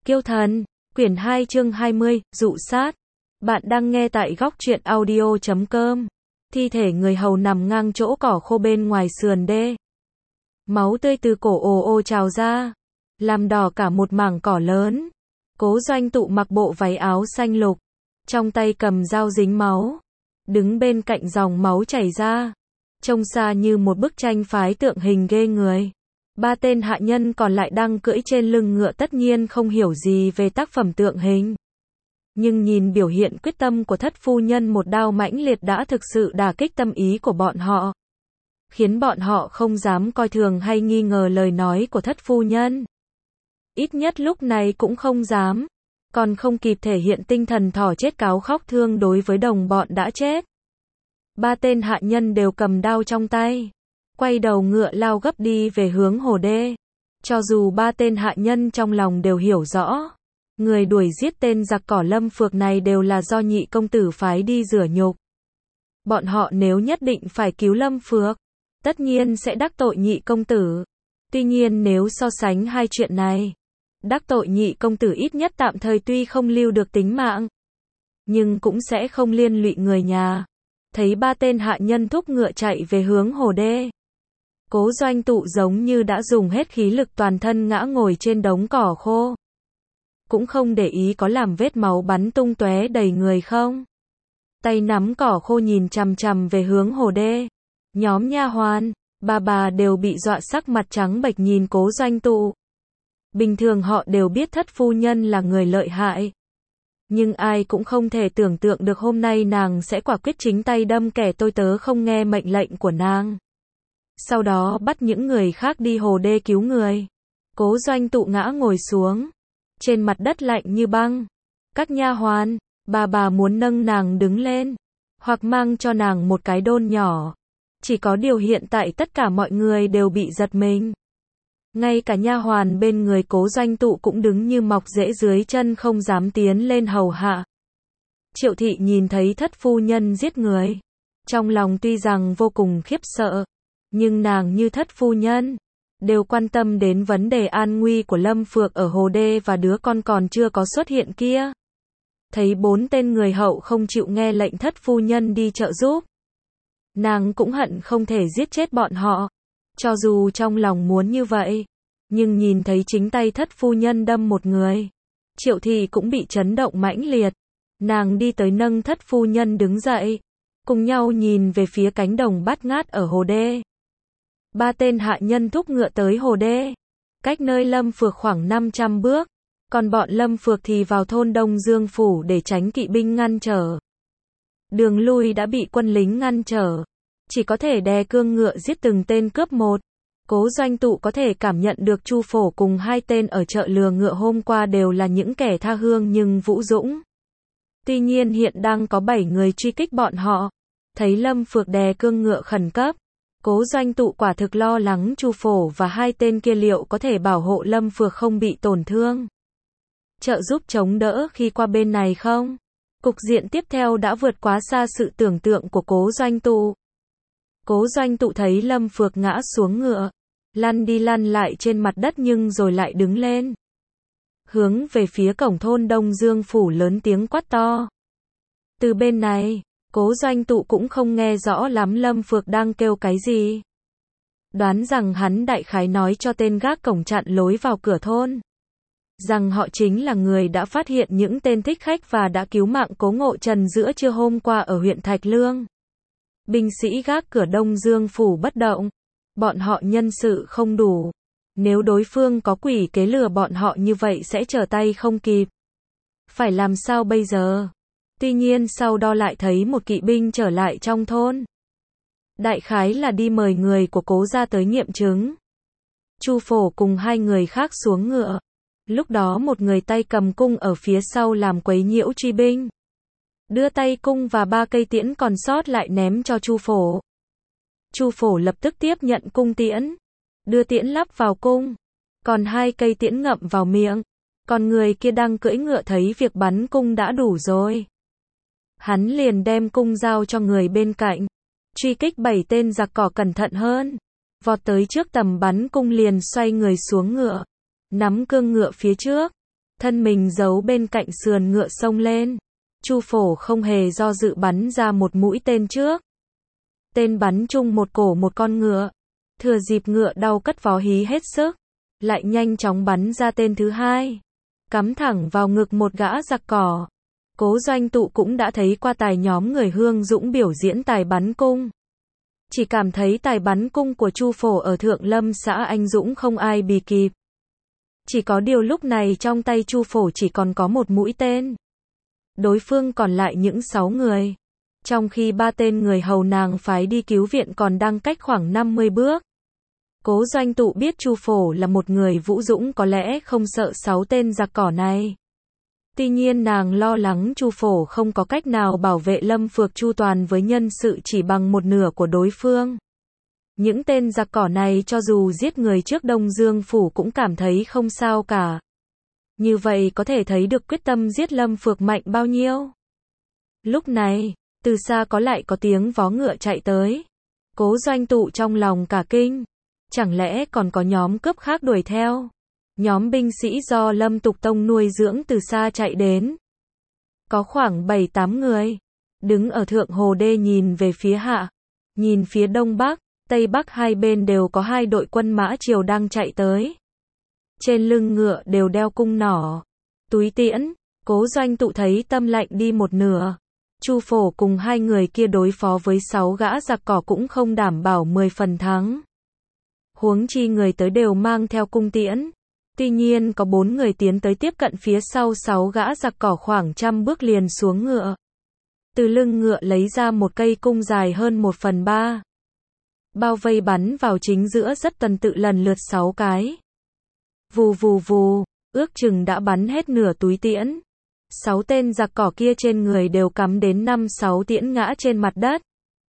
Kiêu thần, quyển 2 chương 20, dụ sát. Bạn đang nghe tại góc truyện audio.com. Thi thể người hầu nằm ngang chỗ cỏ khô bên ngoài sườn đê. Máu tươi từ cổ ồ ồ trào ra, làm đỏ cả một mảng cỏ lớn. Cố Doanh Tụ mặc bộ váy áo xanh lục, trong tay cầm dao dính máu, đứng bên cạnh dòng máu chảy ra, trông xa như một bức tranh phái tượng hình ghê người. Ba tên hạ nhân còn lại đang cưỡi trên lưng ngựa tất nhiên không hiểu gì về tác phẩm tượng hình. Nhưng nhìn biểu hiện quyết tâm của thất phu nhân một đao mãnh liệt đã thực sự đả kích tâm ý của bọn họ, khiến bọn họ không dám coi thường hay nghi ngờ lời nói của thất phu nhân. Ít nhất lúc này cũng không dám, còn không kịp thể hiện tinh thần thỏ chết cáo khóc thương đối với đồng bọn đã chết. Ba tên hạ nhân đều cầm đao trong tay, quay đầu ngựa lao gấp đi về hướng hồ đê. Cho dù ba tên hạ nhân trong lòng đều hiểu rõ, người đuổi giết tên giặc cỏ Lâm Phược này đều là do nhị công tử phái đi rửa nhục. Bọn họ nếu nhất định phải cứu Lâm Phược, tất nhiên sẽ đắc tội nhị công tử. Tuy nhiên nếu so sánh hai chuyện này, đắc tội nhị công tử ít nhất tạm thời tuy không lưu được tính mạng, nhưng cũng sẽ không liên lụy người nhà. Thấy ba tên hạ nhân thúc ngựa chạy về hướng hồ đê, Cố Doanh Tụ giống như đã dùng hết khí lực toàn thân ngã ngồi trên đống cỏ khô, cũng không để ý có làm vết máu bắn tung tóe đầy người không. Tay nắm cỏ khô nhìn chằm chằm về hướng hồ đê. Nhóm nha hoàn, bà đều bị dọa sắc mặt trắng bệch nhìn Cố Doanh Tụ. Bình thường họ đều biết thất phu nhân là người lợi hại, nhưng ai cũng không thể tưởng tượng được hôm nay nàng sẽ quả quyết chính tay đâm kẻ tôi tớ không nghe mệnh lệnh của nàng, sau đó bắt những người khác đi hồ đê cứu người. Cố Doanh Tụ ngã ngồi xuống, trên mặt đất lạnh như băng. Các nha hoàn, bà muốn nâng nàng đứng lên, hoặc mang cho nàng một cái đôn nhỏ. Chỉ có điều hiện tại tất cả mọi người đều bị giật mình. Ngay cả nha hoàn bên người Cố Doanh Tụ cũng đứng như mọc rễ dưới chân không dám tiến lên hầu hạ. Triệu thị nhìn thấy thất phu nhân giết người, trong lòng tuy rằng vô cùng khiếp sợ, nhưng nàng như thất phu nhân đều quan tâm đến vấn đề an nguy của Lâm Phược ở hồ đê và đứa con còn chưa có xuất hiện kia. Thấy bốn tên người hậu không chịu nghe lệnh thất phu nhân đi trợ giúp, nàng cũng hận không thể giết chết bọn họ. Cho dù trong lòng muốn như vậy, nhưng nhìn thấy chính tay thất phu nhân đâm một người, Triệu thị cũng bị chấn động mãnh liệt. Nàng đi tới nâng thất phu nhân đứng dậy, cùng nhau nhìn về phía cánh đồng bát ngát ở hồ đê. Ba tên hạ nhân thúc ngựa tới hồ đê, cách nơi Lâm Phược khoảng 500 bước, còn bọn Lâm Phược thì vào thôn Đông Dương Phủ để tránh kỵ binh ngăn trở. Đường lui đã bị quân lính ngăn trở, chỉ có thể đè cương ngựa giết từng tên cướp một. Cố Doanh Tụ có thể cảm nhận được Chu Phổ cùng hai tên ở chợ lừa ngựa hôm qua đều là những kẻ tha hương nhưng vũ dũng. Tuy nhiên hiện đang có 7 người truy kích bọn họ. Thấy Lâm Phược đè cương ngựa khẩn cấp, Cố Doanh Tụ quả thực lo lắng Chu Phổ và hai tên kia liệu có thể bảo hộ Lâm Phược không bị tổn thương, trợ giúp chống đỡ khi qua bên này không. Cục diện tiếp theo đã vượt quá xa sự tưởng tượng của Cố Doanh Tụ. Cố Doanh Tụ thấy Lâm Phược ngã xuống ngựa, lăn đi lăn lại trên mặt đất nhưng rồi lại đứng lên, hướng về phía cổng thôn Đông Dương Phủ lớn tiếng quát to. Từ bên này, Cố Doanh Tụ cũng không nghe rõ lắm Lâm Phược đang kêu cái gì. Đoán rằng hắn đại khái nói cho tên gác cổng chặn lối vào cửa thôn, rằng họ chính là người đã phát hiện những tên thích khách và đã cứu mạng Cố Ngộ Trần giữa trưa hôm qua ở huyện Thạch Lương. Binh sĩ gác cửa Đông Dương Phủ bất động, bọn họ nhân sự không đủ. Nếu đối phương có quỷ kế lừa bọn họ như vậy sẽ trở tay không kịp. Phải làm sao bây giờ? Tuy nhiên sau đó lại thấy một kỵ binh trở lại trong thôn. Đại khái là đi mời người của Cố gia tới nghiệm chứng. Chu Phổ cùng hai người khác xuống ngựa. Lúc đó một người tay cầm cung ở phía sau làm quấy nhiễu truy binh, đưa tay cung và 3 cây tiễn còn sót lại ném cho Chu Phổ. Chu Phổ lập tức tiếp nhận cung tiễn, đưa tiễn lắp vào cung, còn 2 cây tiễn ngậm vào miệng. Còn người kia đang cưỡi ngựa thấy việc bắn cung đã đủ rồi, hắn liền đem cung giao cho người bên cạnh. Truy kích 7 tên giặc cỏ cẩn thận hơn, vọt tới trước tầm bắn cung liền xoay người xuống ngựa, nắm cương ngựa phía trước, thân mình giấu bên cạnh sườn ngựa xông lên. Chu Phổ không hề do dự bắn ra một mũi tên trước. Tên bắn trúng một cổ một con ngựa. Thừa dịp ngựa đau cất vó hí hết sức, lại nhanh chóng bắn ra tên thứ hai, cắm thẳng vào ngực một gã giặc cỏ. Cố Doanh Tụ cũng đã thấy qua tài nhóm người Hương Dũng biểu diễn tài bắn cung. Chỉ cảm thấy tài bắn cung của Chu Phổ ở Thượng Lâm xã anh dũng không ai bì kịp. Chỉ có điều lúc này trong tay Chu Phổ chỉ còn có một mũi tên. Đối phương còn lại những 6 người. Trong khi 3 tên người hầu nàng phái đi cứu viện còn đang cách khoảng 50 bước. Cố Doanh Tụ biết Chu Phổ là một người vũ dũng có lẽ không sợ 6 tên giặc cỏ này. Tuy nhiên nàng lo lắng Chu Phổ không có cách nào bảo vệ Lâm Phược chu toàn với nhân sự chỉ bằng một nửa của đối phương. Những tên giặc cỏ này cho dù giết người trước Đông Dương Phủ cũng cảm thấy không sao cả. Như vậy có thể thấy được quyết tâm giết Lâm Phược mạnh bao nhiêu. Lúc này, từ xa lại có tiếng vó ngựa chạy tới. Cố Doanh Tụ trong lòng cả kinh. Chẳng lẽ còn có nhóm cướp khác đuổi theo? Nhóm binh sĩ do Lâm Tục Tông nuôi dưỡng từ xa chạy đến. Có khoảng 7-8 người. Đứng ở thượng hồ đê nhìn về phía hạ. Nhìn phía đông bắc, tây bắc hai bên đều có 2 đội quân mã triều đang chạy tới. Trên lưng ngựa đều đeo cung nỏ, túi tiễn. Cố Doanh Tụ thấy tâm lạnh đi một nửa. Chu Phổ cùng 2 người kia đối phó với 6 gã giặc cỏ cũng không đảm bảo 10 phần thắng. Huống chi người tới đều mang theo cung tiễn. Tuy nhiên có 4 người tiến tới tiếp cận phía sau 6 gã giặc cỏ khoảng 100 bước liền xuống ngựa. Từ lưng ngựa lấy ra một cây cung dài hơn 1/3. Bao vây bắn vào chính giữa rất tuần tự lần lượt 6 cái. Vù vù vù, ước chừng đã bắn hết nửa túi tiễn. 6 tên giặc cỏ kia trên người đều cắm đến 5-6 tiễn ngã trên mặt đất.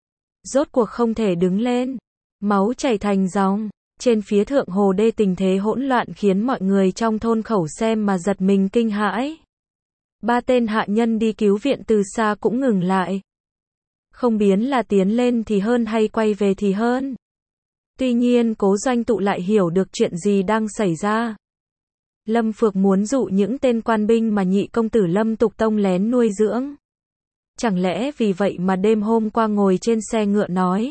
Rốt cuộc không thể đứng lên. Máu chảy thành dòng. Trên phía thượng hồ đê tình thế hỗn loạn khiến mọi người trong thôn khẩu xem mà giật mình kinh hãi. 3 tên hạ nhân đi cứu viện từ xa cũng ngừng lại. Không biến là tiến lên thì hơn hay quay về thì hơn. Tuy nhiên Cố Doanh Tụ lại hiểu được chuyện gì đang xảy ra. Lâm Phược muốn dụ những tên quan binh mà nhị công tử Lâm Tục Tông lén nuôi dưỡng. Chẳng lẽ vì vậy mà đêm hôm qua ngồi trên xe ngựa nói.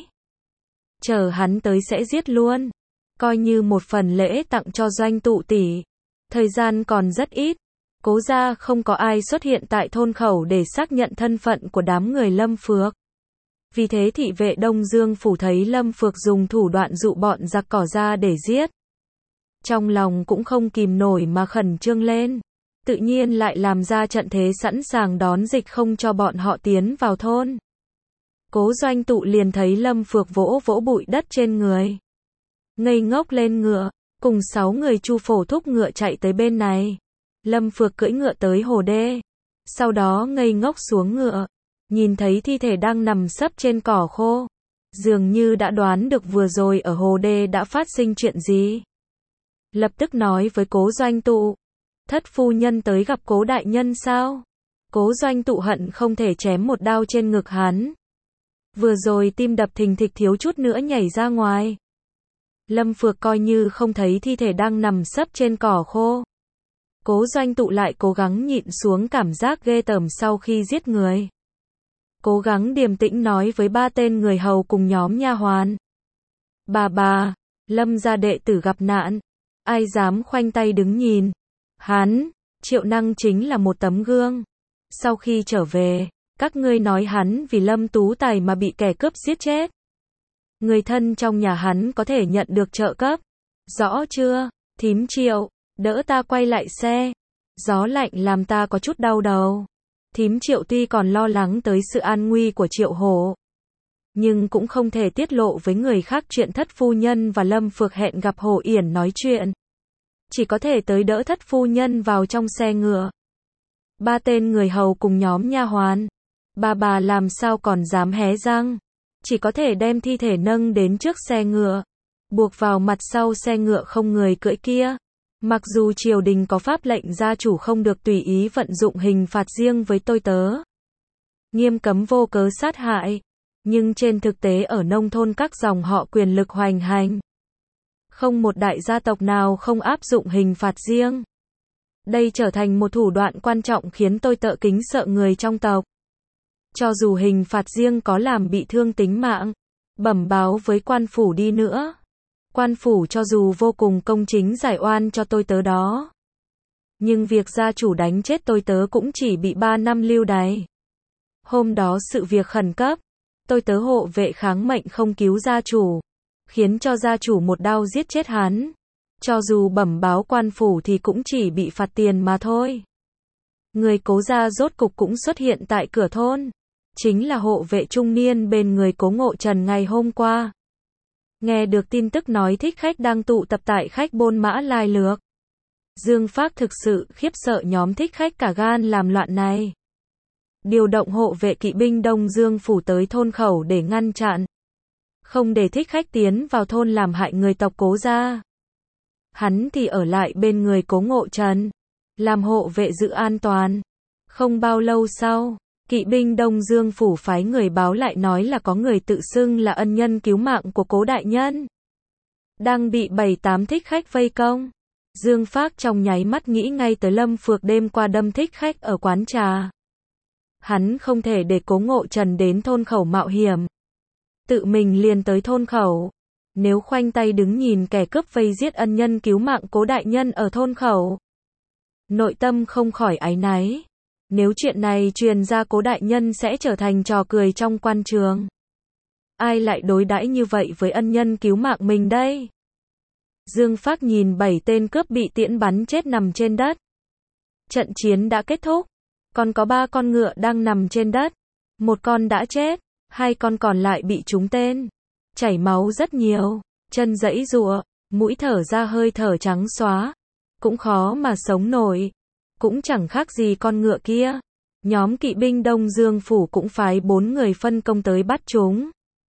Chờ hắn tới sẽ giết luôn. Coi như một phần lễ tặng cho Doanh Tụ tỷ. Thời gian còn rất ít. Cố gia không có ai xuất hiện tại thôn khẩu để xác nhận thân phận của đám người Lâm Phược. Vì thế thị vệ Đông Dương Phủ thấy Lâm Phược dùng thủ đoạn dụ bọn giặc cỏ ra để giết. Trong lòng cũng không kìm nổi mà khẩn trương lên. Tự nhiên lại làm ra trận thế sẵn sàng đón dịch không cho bọn họ tiến vào thôn. Cố Doanh Tụ liền thấy Lâm Phược vỗ vỗ bụi đất trên người. Ngây ngốc lên ngựa, cùng 6 người Chu Phổ thúc ngựa chạy tới bên này. Lâm Phược cưỡi ngựa tới hồ đê. Sau đó ngây ngốc xuống ngựa. Nhìn thấy thi thể đang nằm sấp trên cỏ khô. Dường như đã đoán được vừa rồi ở hồ đê đã phát sinh chuyện gì. Lập tức nói với Cố Doanh Tụ. Thất phu nhân tới gặp Cố đại nhân sao? Cố Doanh Tụ hận không thể chém một đao trên ngực hắn. Vừa rồi tim đập thình thịch thiếu chút nữa nhảy ra ngoài. Lâm Phược coi như không thấy thi thể đang nằm sấp trên cỏ khô. Cố Doanh Tụ lại cố gắng nhịn xuống cảm giác ghê tởm sau khi giết người. Cố gắng điềm tĩnh nói với 3 tên người hầu cùng nhóm nha hoàn. Bà, Lâm gia đệ tử gặp nạn. Ai dám khoanh tay đứng nhìn. Hắn, Triệu Năng chính là một tấm gương. Sau khi trở về, các ngươi nói hắn vì Lâm Tú Tài mà bị kẻ cướp giết chết. Người thân trong nhà hắn có thể nhận được trợ cấp. Rõ chưa, thím Triệu, đỡ ta quay lại xe. Gió lạnh làm ta có chút đau đầu. Thím Triệu tuy còn lo lắng tới sự an nguy của Triệu Hổ, nhưng cũng không thể tiết lộ với người khác chuyện thất phu nhân và Lâm Phược hẹn gặp Hồ Yển nói chuyện. Chỉ có thể tới đỡ thất phu nhân vào trong xe ngựa. 3 tên người hầu cùng nhóm nha hoàn. Bà làm sao còn dám hé răng. Chỉ có thể đem thi thể nâng đến trước xe ngựa. Buộc vào mặt sau xe ngựa không người cưỡi kia. Mặc dù triều đình có pháp lệnh gia chủ không được tùy ý vận dụng hình phạt riêng với tôi tớ. Nghiêm cấm vô cớ sát hại. Nhưng trên thực tế ở nông thôn các dòng họ quyền lực hoành hành. Không một đại gia tộc nào không áp dụng hình phạt riêng. Đây trở thành một thủ đoạn quan trọng khiến tôi tợ kính sợ người trong tộc. Cho dù hình phạt riêng có làm bị thương tính mạng, bẩm báo với quan phủ đi nữa. Quan phủ cho dù vô cùng công chính giải oan cho tôi tớ đó. Nhưng việc gia chủ đánh chết tôi tớ cũng chỉ bị 3 năm lưu đày. Hôm đó sự việc khẩn cấp, tôi tớ hộ vệ kháng mệnh không cứu gia chủ, khiến cho gia chủ một đao giết chết hắn. Cho dù bẩm báo quan phủ thì cũng chỉ bị phạt tiền mà thôi. Người Cố gia rốt cục cũng xuất hiện tại cửa thôn. Chính là hộ vệ trung niên bên người Cố Ngộ Trần ngày hôm qua. Nghe được tin tức nói thích khách đang tụ tập tại khách Bôn Mã Lai Lược. Dương Phác thực sự khiếp sợ nhóm thích khách cả gan làm loạn này. Điều động hộ vệ kỵ binh Đông Dương phủ tới thôn khẩu để ngăn chặn. Không để thích khách tiến vào thôn làm hại người tộc Cố gia. Hắn thì ở lại bên người Cố Ngộ Trần, làm hộ vệ giữ an toàn. Không bao lâu sau, kỵ binh Đông Dương phủ phái người báo lại nói là có người tự xưng là ân nhân cứu mạng của Cố đại nhân. Đang bị 7-8 thích khách vây công. Dương Phác trong nháy mắt nghĩ ngay tới Lâm Phược đêm qua đâm thích khách ở quán trà. Hắn không thể để Cố Ngộ Trần đến thôn khẩu mạo hiểm. Tự mình liền tới thôn khẩu. Nếu khoanh tay đứng nhìn kẻ cướp vây giết ân nhân cứu mạng Cố đại nhân ở thôn khẩu, nội tâm không khỏi áy náy. Nếu chuyện này truyền ra Cố đại nhân sẽ trở thành trò cười trong quan trường. Ai lại đối đãi như vậy với ân nhân cứu mạng mình đây? Dương Phác nhìn 7 tên cướp bị tiễn bắn chết nằm trên đất. Trận chiến đã kết thúc. Còn có 3 con ngựa đang nằm trên đất. Một con đã chết, 2 con còn lại bị trúng tên. Chảy máu rất nhiều, chân giãy giụa, mũi thở ra hơi thở trắng xóa. Cũng khó mà sống nổi. Cũng chẳng khác gì con ngựa kia. Nhóm kỵ binh Đông Dương phủ cũng phái 4 người phân công tới bắt chúng.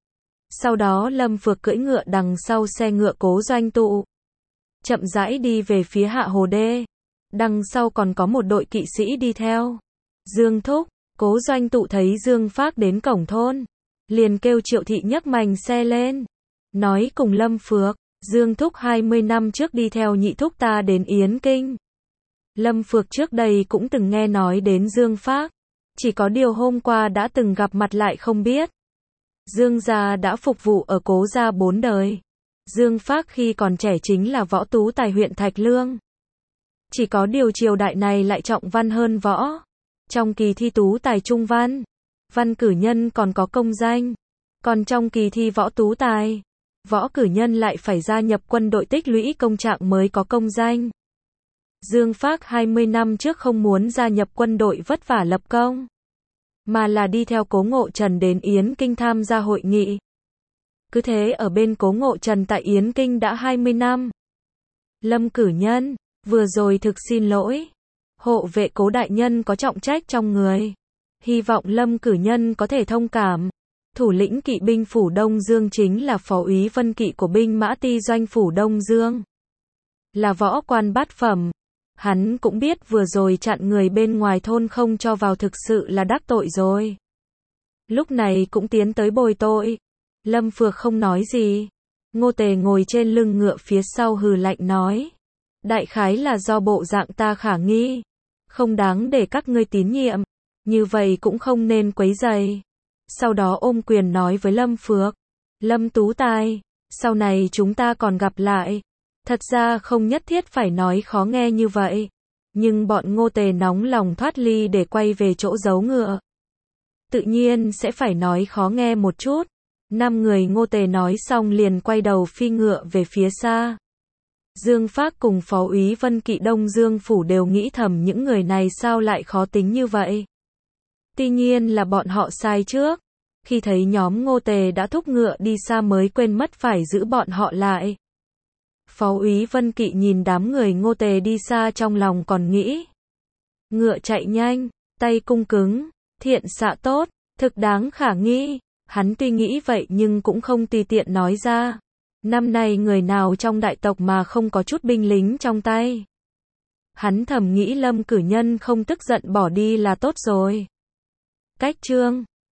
Sau đó Lâm Phược cưỡi ngựa đằng sau xe ngựa Cố Doanh Tụ, chậm rãi đi về phía Hạ Hồ Đê. Đằng sau còn có một đội kỵ sĩ đi theo. Dương thúc, Cố Doanh Tụ thấy Dương Phác đến cổng thôn, liền kêu Triệu thị nhấc mành xe lên, nói cùng Lâm Phược, Dương thúc 20 năm trước đi theo nhị thúc ta đến Yến Kinh. Lâm Phược trước đây cũng từng nghe nói đến Dương Phác, chỉ có điều hôm qua đã từng gặp mặt lại không biết. Dương gia đã phục vụ ở Cố gia 4 đời. Dương Phác khi còn trẻ chính là võ tú tài huyện Thạch Lương. Chỉ có điều triều đại này lại trọng văn hơn võ. Trong kỳ thi tú tài trung văn, văn cử nhân còn có công danh. Còn trong kỳ thi võ tú tài, võ cử nhân lại phải gia nhập quân đội tích lũy công trạng mới có công danh. Dương Phác 20 năm trước không muốn gia nhập quân đội vất vả lập công, mà là đi theo Cố Ngộ Trần đến Yến Kinh tham gia hội nghị. Cứ thế ở bên Cố Ngộ Trần tại Yến Kinh đã 20 năm. Lâm cử nhân, vừa rồi thực xin lỗi. Hộ vệ Cố đại nhân có trọng trách trong người. Hy vọng Lâm cử nhân có thể thông cảm. Thủ lĩnh kỵ binh phủ Đông Dương chính là phó úy vân kỵ của binh mã ti doanh phủ Đông Dương. Là võ quan bát phẩm. Hắn cũng biết vừa rồi chặn người bên ngoài thôn không cho vào thực sự là đắc tội rồi. Lúc này cũng tiến tới bồi tội. Lâm Phược không nói gì. Ngô Tề ngồi trên lưng ngựa phía sau hừ lạnh nói. Đại khái là do bộ dạng ta khả nghi. Không đáng để các ngươi tín nhiệm. Như vậy cũng không nên quấy rầy. Sau đó ôm quyền nói với Lâm Phược. Lâm Tú Tài, sau này chúng ta còn gặp lại. Thật ra không nhất thiết phải nói khó nghe như vậy. Nhưng bọn Ngô Tề nóng lòng thoát ly để quay về chỗ giấu ngựa. Tự nhiên sẽ phải nói khó nghe một chút. 5 người Ngô Tề nói xong liền quay đầu phi ngựa về phía xa. Dương Phác cùng phó úy vân kỵ Đông Dương phủ đều nghĩ thầm những người này sao lại khó tính như vậy. Tuy nhiên là bọn họ sai trước. Khi thấy nhóm Ngô Tề đã thúc ngựa đi xa mới quên mất phải giữ bọn họ lại. Phó úy vân kỵ nhìn đám người Ngô Tề đi xa trong lòng còn nghĩ. Ngựa chạy nhanh, tay cung cứng, thiện xạ tốt, thực đáng khả nghi. Hắn tuy nghĩ vậy nhưng cũng không tùy tiện nói ra. Năm nay người nào trong đại tộc mà không có chút binh lính trong tay. Hắn thầm nghĩ Lâm cử nhân không tức giận bỏ đi là tốt rồi. Cách chương